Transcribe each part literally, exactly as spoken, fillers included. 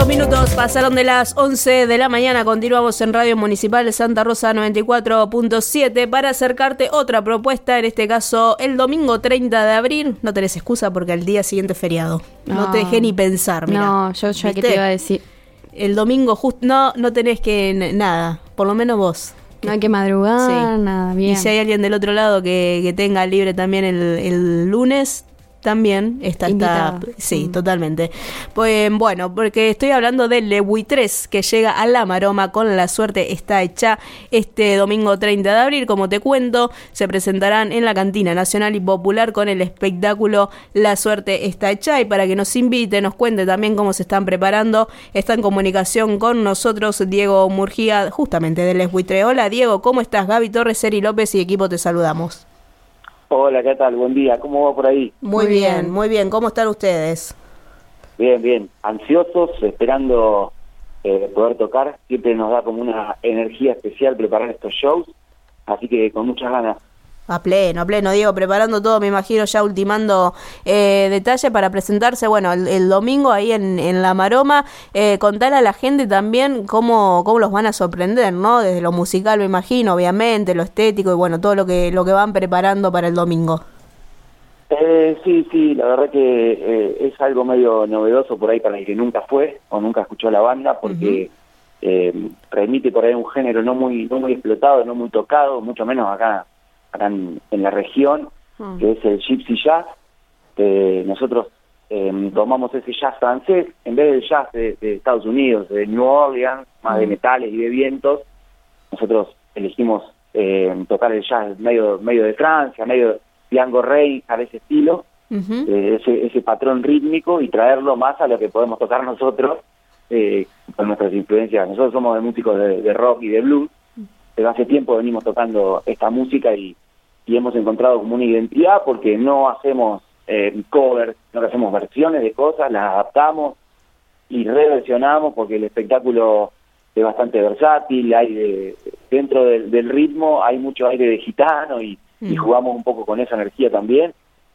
Minutos pasaron de las once de la mañana. Continuamos en Radio Municipal de Santa Rosa noventa y cuatro punto siete para acercarte otra propuesta, en este caso el domingo treinta de abril. No tenés excusa porque al día siguiente es feriado. No, no te dejé ni pensar, mira. No, yo ya que te iba a decir. El domingo justo, no, no tenés que n- nada, por lo menos vos. No hay que madrugar, sí. Nada, bien. Y si hay alguien del otro lado que, que tenga libre también el, el lunes, también está, está sí, mm. totalmente. Pues bueno, porque estoy hablando de Le Buitres, que llega a La Maroma con La Suerte Está Hecha este domingo treinta de abril. Como te cuento, se presentarán en la Cantina Nacional y Popular con el espectáculo La Suerte Está Hecha. Y para que nos invite, nos cuente también cómo se están preparando, está en comunicación con nosotros Diego Murgía, justamente de Les Buitres. Hola Diego, ¿cómo estás? Gaby Torres, Eri López y equipo te saludamos. Hola, ¿qué tal? Buen día. ¿Cómo va por ahí? Muy, muy bien, bien, muy bien. ¿Cómo están ustedes? Bien, bien. Ansiosos, esperando eh, poder tocar. Siempre nos da como una energía especial preparar estos shows, así que con muchas ganas. A pleno, a pleno, Diego, preparando todo, me imagino, ya ultimando eh, detalle para presentarse, bueno, el, el domingo ahí en, en La Maroma. Eh, contar a la gente también cómo, cómo los van a sorprender, ¿no? Desde lo musical, me imagino, obviamente, lo estético y bueno, todo lo que lo que van preparando para el domingo. Eh, sí, sí, la verdad que eh, es algo medio novedoso por ahí para el que nunca fue o nunca escuchó la banda, porque uh-huh. eh, remite por ahí un género no muy, no muy explotado, no muy tocado, mucho menos acá. acá en, en la región, mm. que es el Gypsy Jazz. Eh, nosotros eh, tomamos ese jazz francés, en vez del jazz de, de Estados Unidos, de New Orleans, más mm. de metales y de vientos, nosotros elegimos eh, tocar el jazz medio medio de Francia, medio Django Reinhardt, a ese estilo, uh-huh. eh, ese, ese patrón rítmico, y traerlo más a lo que podemos tocar nosotros, eh, con nuestras influencias. Nosotros somos de músicos de, de rock y de blues, pero hace tiempo venimos tocando esta música y, y hemos encontrado como una identidad, porque no hacemos eh, covers, no hacemos versiones de cosas, las adaptamos y reversionamos, porque el espectáculo es bastante versátil, hay de, dentro del, del ritmo hay mucho aire de gitano y, mm. y jugamos un poco con esa energía también.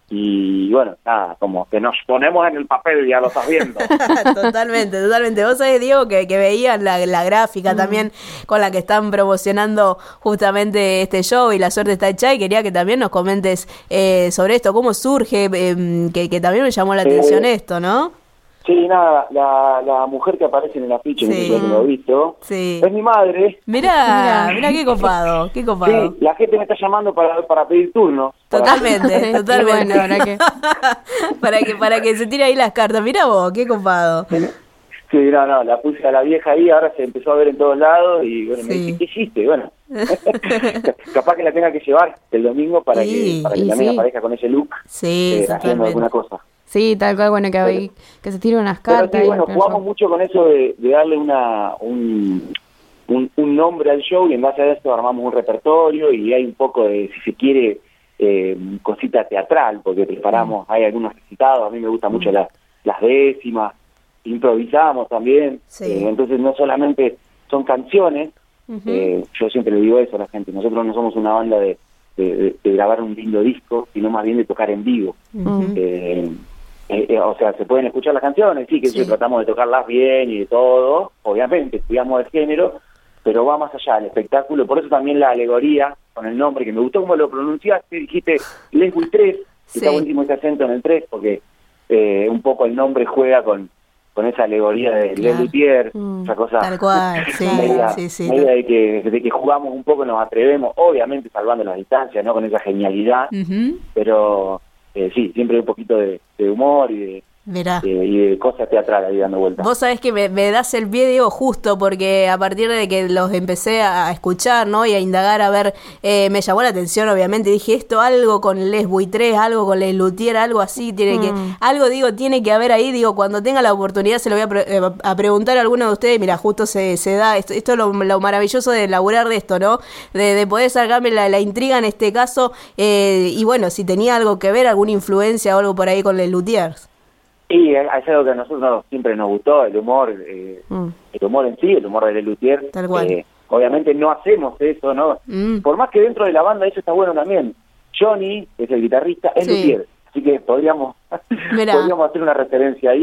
Y bueno, nada, como que nos ponemos en el papel, ya lo estás viendo. Totalmente, totalmente. Vos sabés, Diego, que, que veías la, la gráfica mm. también con la que están promocionando justamente este show y La Suerte Está Hecha, y quería que también nos comentes eh, sobre esto, cómo surge, eh, que, que también me llamó la atención eh, esto, ¿no? Sí, nada, la, la mujer que aparece en el afiche, sí. no sé si lo he visto, sí. es mi madre. Mirá, mirá qué copado, qué copado. Sí, la gente me está llamando para, para pedir turno. Totalmente, para... totalmente. Bueno, ¿para qué? para que para que se tire ahí las cartas. Mirá vos, qué copado. Sí, no, no, la puse a la vieja ahí, ahora se empezó a ver en todos lados y bueno, sí. me dice, ¿qué hiciste? Bueno, capaz que la tenga que llevar el domingo para sí, que para que también sí. aparezca con ese look, sí, eh, haciendo alguna cosa. Sí, tal cual, bueno, que, pero, que se tire unas cartas. Pero sí, bueno, jugamos mucho con eso de, de darle una un, un, un nombre al show, y en base a esto armamos un repertorio, y hay un poco de, si se quiere, eh, cosita teatral, porque preparamos, mm. hay algunos recitados, a mí me gustan mm. mucho las, las décimas, improvisamos también, sí. eh, entonces no solamente son canciones, uh-huh. eh, yo siempre le digo eso a la gente, nosotros no somos una banda de, de, de, de grabar un lindo disco, sino más bien de tocar en vivo. Uh-huh. eh, Eh, eh, o sea, se pueden escuchar las canciones, sí, que sí. tratamos de tocarlas bien y de todo, obviamente, estudiamos el género, pero va más allá del espectáculo, por eso también la alegoría con el nombre, que me gustó como lo pronunciaste, dijiste Les Buitres, que sí. está buenísimo ese acento en el tres, porque eh, un poco el nombre juega con con esa alegoría de claro. Les Buitres, mm, esa cosa tal cual, sí, media, sí, sí, media de que de que jugamos un poco, nos atrevemos, obviamente salvando las distancias, no con esa genialidad, uh-huh. pero Eh, sí, siempre un poquito de, de humor y de, de, y de cosas teatrales ahí dando vueltas. Vos sabés que me, me das el pie, Diego, justo porque a partir de que los empecé a escuchar, ¿no? Y a indagar, a ver, eh, me llamó la atención, obviamente, dije, esto algo con Les Buitres, algo con Les Luthiers, algo así, tiene mm. que, algo, digo, tiene que haber ahí, digo, cuando tenga la oportunidad se lo voy a, pre- a preguntar a alguno de ustedes, mira, justo se, se da, esto, esto es lo, lo maravilloso de laburar de esto, ¿no? De, de poder sacarme la, la intriga en este caso, eh, y bueno, si tenía algo que ver, alguna influencia o algo por ahí con Les Luthiers. Sí, es algo que a nosotros siempre nos gustó, el humor, eh, mm. el humor en sí, el humor de Les Luthiers. Tal cual. Eh, obviamente no hacemos eso, ¿no? Mm. Por más que dentro de la banda eso está bueno también. Johnny, que es el guitarrista, es sí. luthier, así que podríamos podríamos hacer una referencia ahí.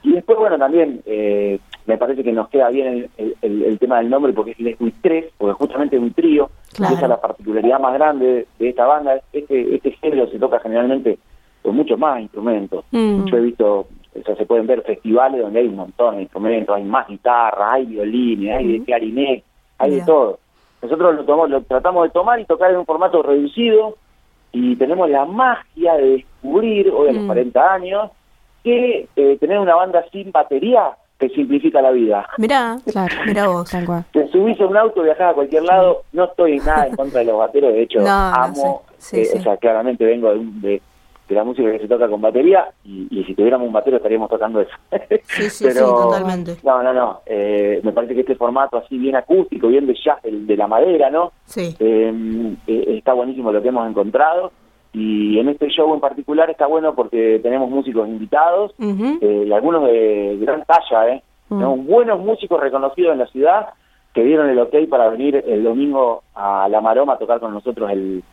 Y después, bueno, también eh, me parece que nos queda bien el, el, el tema del nombre porque es Les Huit tres, porque justamente es un trío, claro. Y esa es la particularidad más grande de, de esta banda. Este, este género se toca generalmente con muchos más instrumentos. Mm. Yo he visto, o sea, se pueden ver festivales donde hay un montón de instrumentos, hay más guitarras, hay violines, hay de clarinete, hay yeah. de todo. Nosotros lo, tomamos, lo tratamos de tomar y tocar en un formato reducido y tenemos la magia de descubrir, hoy a los mm. cuarenta años, que eh, tener una banda sin batería te simplifica la vida. Mirá, claro, mirá vos. Te subís a un auto, viajás a cualquier lado, no estoy nada en contra de los bateros, de hecho no, amo, no sé. sí, eh, sí. o sea, claramente vengo de, de, de la música que se toca con batería y, y si tuviéramos un batero estaríamos tocando eso. Sí, sí, Pero, sí, totalmente. No, no, no, eh, me parece que este formato así bien acústico, bien de jazz, de, de la madera, ¿no? Sí. Eh, eh, está buenísimo lo que hemos encontrado. Y en este show en particular está bueno porque tenemos músicos invitados, uh-huh. eh, y algunos de gran talla, ¿eh? Uh-huh. Tenemos buenos músicos reconocidos en la ciudad que dieron el ok para venir el domingo a La Maroma a tocar con nosotros el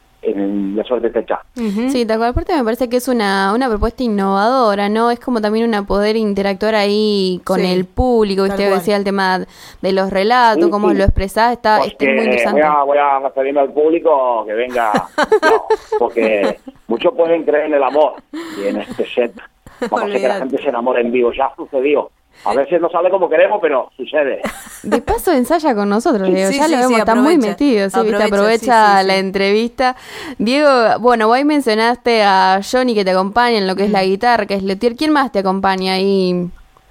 en La Suerte Techa. Uh-huh. Sí, tal cual. Aparte me parece que es una, una propuesta innovadora, ¿no? Es como también una poder interactuar ahí con sí, el público, usted decía el tema de los relatos, sí, cómo sí. lo expresás, está, pues está muy interesante. Voy a, voy a pedirle al público que venga, no, porque muchos pueden creer en el amor, y en este set vamos a hacer que la gente se enamore en vivo, ya sucedió. A veces no sale como queremos, pero sucede. De paso ensaya con nosotros, Diego. Sí, ya sí, lo vemos, sí, está muy metido. Sí, aprovecha, aprovecha sí, sí, la sí. entrevista. Diego, bueno, vos mencionaste a Johnny que te acompaña en lo que es la guitarra, que es luthier. ¿Quién más te acompaña ahí?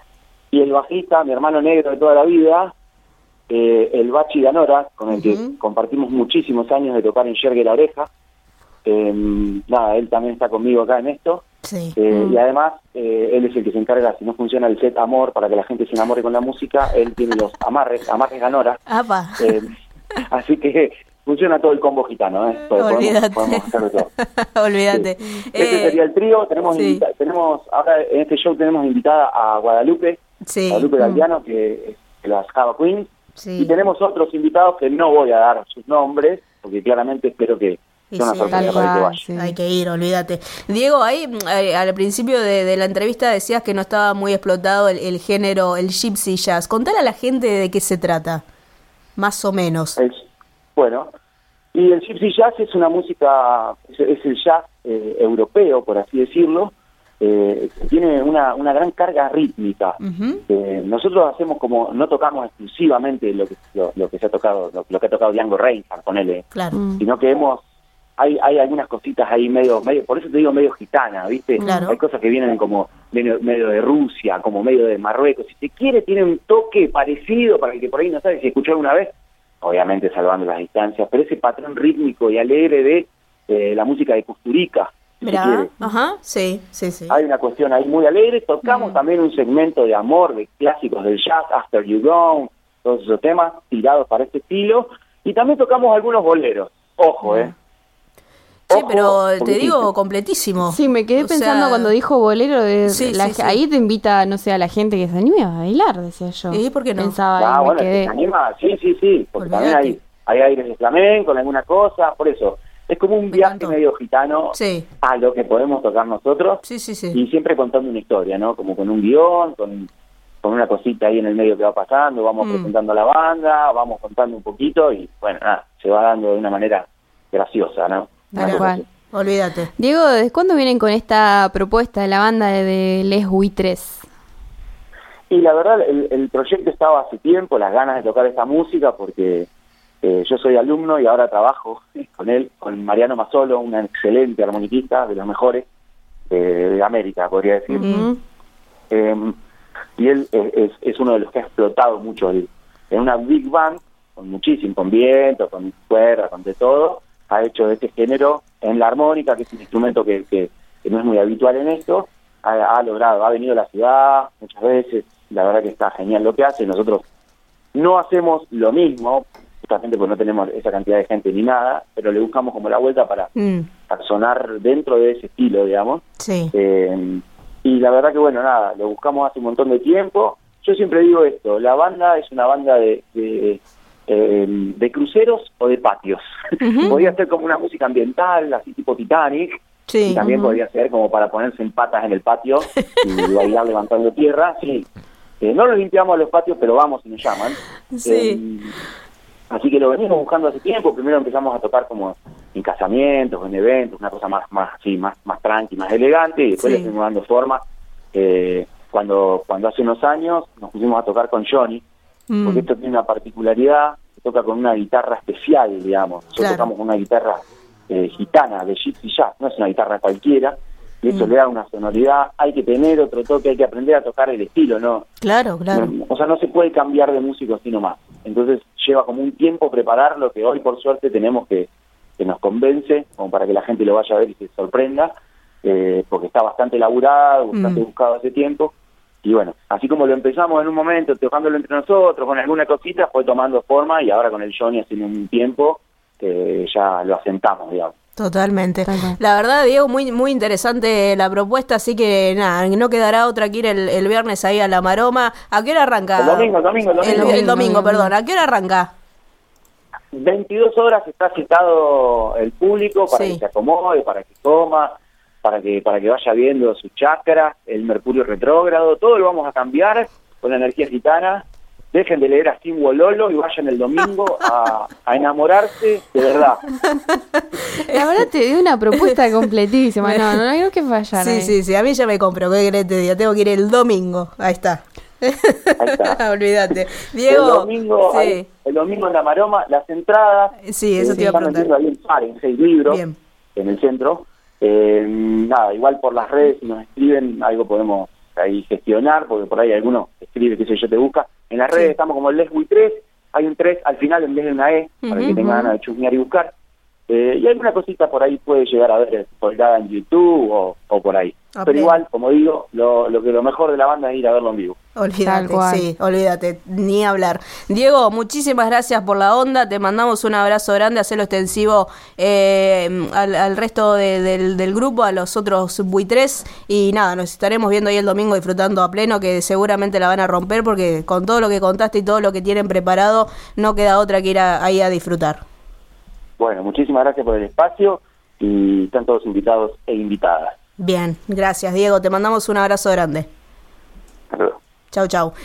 Y el bajista, mi hermano negro de toda la vida, eh, el Bachi Ganora, con el uh-huh. que compartimos muchísimos años de tocar en Yergue La Oreja. Eh, nada, él también está conmigo acá en esto. Sí. Eh, mm. Y además, eh, él es el que se encarga, si no funciona el set Amor, para que la gente se enamore con la música, él tiene los amarres, amarres Ganora. Eh, así que funciona todo el combo gitano, ¿eh? Olvídate. Podemos, podemos hacerlo todo. Olvídate. Sí. Este eh, sería el trío. Tenemos, sí. invita- tenemos ahora en este show tenemos invitada a Guadalupe, sí. Guadalupe mm. Galdiano, que es las Java Queens. Sí. Y tenemos otros invitados que no voy a dar sus nombres, porque claramente espero que Sí, sí, tal cual, sí. Hay que ir, olvídate. Diego, ahí eh, al principio de, de la entrevista decías que no estaba muy explotado el, el género, el gypsy jazz. Contale a la gente de qué se trata, más o menos. El, bueno, y el gypsy jazz es una música, es, es el jazz eh, europeo, por así decirlo, eh, tiene una, una gran carga rítmica. Uh-huh. Eh, nosotros hacemos como, no tocamos exclusivamente lo que, lo, lo que se ha tocado, lo, lo que ha tocado Django Reinhardt, ponele, claro. sino que hemos Hay, hay algunas cositas ahí medio, medio, por eso te digo medio gitana, ¿viste? Claro. Hay cosas que vienen como medio, medio de Rusia, como medio de Marruecos. Si se quiere, tiene un toque parecido, para el que por ahí no sabe si escuchó alguna vez, obviamente salvando las distancias, pero ese patrón rítmico y alegre de eh, la música de Kusturica. Si Mirá, ajá, sí, sí, sí. Hay una cuestión ahí muy alegre. Tocamos mm. también un segmento de amor, de clásicos del jazz, After You Gone, todos esos temas tirados para este estilo. Y también tocamos algunos boleros. Ojo, mm. ¿eh? Sí, pero te digo completísimo. Sí, me quedé o pensando sea... cuando dijo bolero, de sí, la, sí, sí. ahí te invita, no sé, a la gente que se anime a bailar, decía yo. Sí, ¿por qué no? Pensaba ah, ahí, bueno, me quedé. se anima, sí, sí, sí, porque Olvídate. también hay, hay aires de flamenco, alguna cosa, por eso. Es como un me viaje encantó. medio gitano sí. a lo que podemos tocar nosotros. Sí, sí, sí. Y siempre contando una historia, ¿no? Como con un guión, con, con una cosita ahí en el medio que va pasando, vamos mm. presentando a la banda, vamos contando un poquito y, bueno, nada, se va dando de una manera graciosa, ¿no? Tal cual. Olvídate. Diego, ¿desde cuándo vienen con esta propuesta de la banda de, de Les Huit tres? Y la verdad, el, el proyecto estaba hace tiempo, las ganas de tocar esta música, porque eh, yo soy alumno y ahora trabajo con él, con Mariano Mazzolo, un excelente armoniquista, de los mejores de, de América, podría decir. Uh-huh. Eh, y él es, es uno de los que ha explotado mucho el, en una big band, con muchísimo, con viento, con cuerda, con de todo, ha hecho de este género en la armónica, que es un instrumento que, que, que no es muy habitual en esto, ha, ha logrado, ha venido a la ciudad muchas veces, la verdad que está genial lo que hace. Nosotros no hacemos lo mismo, justamente porque no tenemos esa cantidad de gente ni nada, pero le buscamos como la vuelta para, mm. para sonar dentro de ese estilo, digamos. Sí. Eh, y la verdad que, bueno, nada, lo buscamos hace un montón de tiempo. Yo siempre digo esto, la banda es una banda de... de Eh, de cruceros o de patios. Uh-huh. Podría ser como una música ambiental, así tipo Titanic, Sí. Y también uh-huh. podría ser como para ponerse en patas en el patio y bailar levantando tierra. Sí, eh, no lo limpiamos a los patios, pero vamos y nos llaman. Sí. Eh, así que lo venimos buscando hace tiempo. Primero empezamos a tocar como en casamientos, en eventos, una cosa más más sí, más más tranqui, más elegante, y después Sí. le fuimos dando forma. Eh, cuando cuando hace unos años nos pusimos a tocar con Johnny, Mm. porque esto tiene una particularidad, se toca con una guitarra especial, digamos. Nosotros Claro. tocamos con una guitarra eh, gitana, de Gypsy Jazz, no es una guitarra cualquiera, y eso Mm. le da una sonoridad. Hay que tener otro toque, hay que aprender a tocar el estilo, ¿no? Claro, claro. No, o sea, no se puede cambiar de músico así nomás. Entonces lleva como un tiempo preparar lo que hoy por suerte tenemos que, que nos convence, como para que la gente lo vaya a ver y se sorprenda, eh, porque está bastante elaborado, bastante Mm. buscado hace tiempo. Y bueno, así como lo empezamos en un momento, tocándolo entre nosotros, con alguna cosita, fue tomando forma, y ahora con el Johnny hace un tiempo que ya lo asentamos, digamos. Totalmente. Total. La verdad, Diego, muy muy interesante la propuesta, así que nada, no quedará otra que ir el, el viernes ahí a La Maroma. ¿A qué hora arranca? El domingo, el domingo, el El, domingo. el domingo, perdón. ¿A qué hora arranca? veintidós horas está citado el público para Sí. que se acomode, para que coma, para que para que vaya viendo su chakra, el mercurio retrógrado, todo lo vamos a cambiar con la energía gitana. Dejen de leer a Tim Wololo y vayan el domingo a, a enamorarse de verdad. La verdad te di una propuesta completísima. No, no, no creo que fallar. Sí, ahí. sí, sí, a mí ya me compro. ¿Qué querés te diga? Tengo que ir el domingo. Ahí está. Ahí está. Olvídate. Diego, el domingo, sí. hay- el domingo en la Maroma, las entradas. Sí, eso eh, te iba a están preguntar. vendiendo ahí en Par, en seis libros, Bien. en el centro. Eh, nada, igual por las redes, si nos escriben, algo podemos ahí gestionar, porque por ahí alguno escribe, qué sé yo, te busca. En las redes Sí. estamos como Leswi tres, hay un tres al final en vez de una E, para el que Ujú, tenga ujú. ganas de chusmear y buscar. Eh, y alguna cosita por ahí puede llegar a ver colgada en YouTube o, o por ahí. Ah, Pero bien. igual, como digo, lo, lo que lo mejor de la banda es ir a verlo en vivo. Olvídate, Tal cual. sí, olvídate, ni hablar. Diego, muchísimas gracias por la onda, te mandamos un abrazo grande, hacelo extensivo eh, al, al resto de- del, del grupo, a los otros buitres, y nada, nos estaremos viendo ahí el domingo disfrutando a pleno, que seguramente la van a romper, porque con todo lo que contaste y todo lo que tienen preparado, no queda otra que ir a- ahí a disfrutar. Bueno, muchísimas gracias por el espacio y están todos invitados e invitadas. Bien, gracias Diego, te mandamos un abrazo grande. Hasta luego. Chau, chau.